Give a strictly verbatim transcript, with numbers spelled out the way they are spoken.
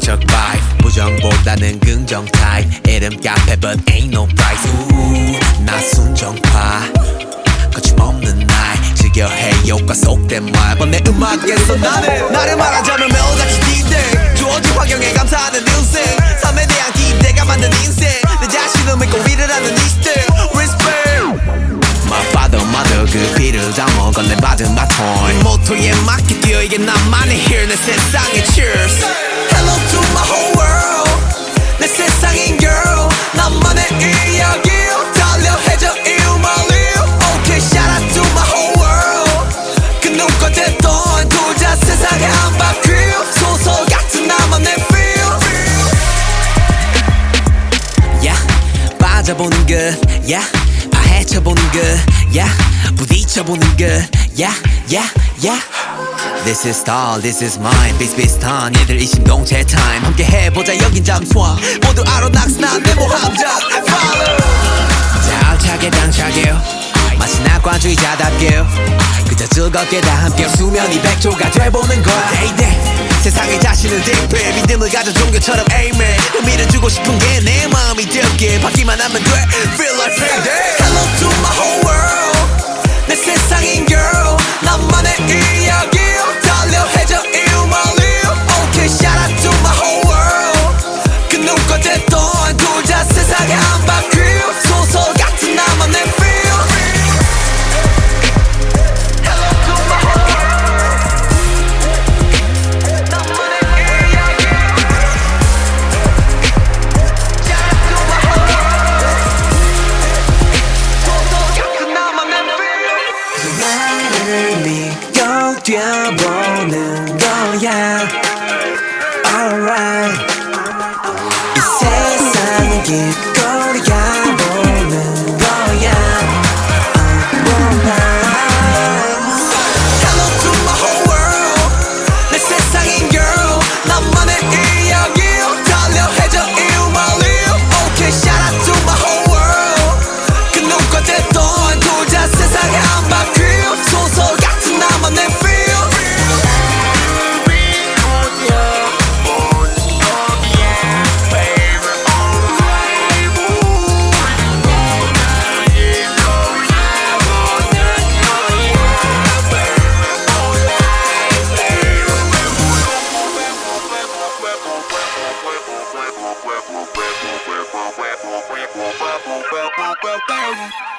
긍정적 vibe 부정보다는 긍정 type 이름 카페 but ain't no price 우우 나 순정파 거침없는 날 즐겨해 효과 속된 말 번 내 음악에서 나는 나를 말하자면 매일같이 D-Day 주어진 환경에 감사하는 인생 삶에 대한 기대가 만든 인생 내 자신을 믿고 일을 하는 이 시대 Respect My father, mother 그 피를 담아 건네받은 바톤 모토에 맞게 뛰어 이게 나만의 here 내 세상에 Cheers Hello to my whole world 내 세상인 girl 나만의 이야기 달려해줘 이 음악을 Okay shout out to my whole world 그 누가 됐던 돌자 세상에 한 바퀴 소설 같은 나만의 feel Yeah 빠져보는 것 Yeah 파헤쳐보는 것 Yeah 부딪혀보는 것 Yeah yeah yeah This is star, this is mine 비슷비슷한 얘들 이 신동체 time 함께 해보자 여긴 잠수함 모두 알아 낙스난 내 모함자 Follow 자 알차게 당차게 마시나관주의자답게 그저 즐겁게 다 함께 수면이 백조가 돼보는 거야 Day day 세상에 자신을 대표해 믿음을 가져 종교처럼 amen 의미를 주고 싶은 게 내 마음이 되게 받기만 하면 돼 Feel like payday Hello to my whole world 내 세상인 girl 나만의 이야기 달려해줘 이 음악을 Okay shout out to my whole world 그 누가 됐던 돌자 세상에 한 바퀴 소설 같은 나만의 feel 뛰어보는 거야 Alright 이 세상을 길거리가 보는 거야 Alright Hello to my whole world 내 세상인 girl 나만의 이야기 달려해줘 이 음악을 Okay shout out to my whole world 그 누가 됐던 돌자 세상에 한 바퀴 소설 같은 나만의 feel well, well, well, well, well, well, well, well, well, well, well, well, well, well, well,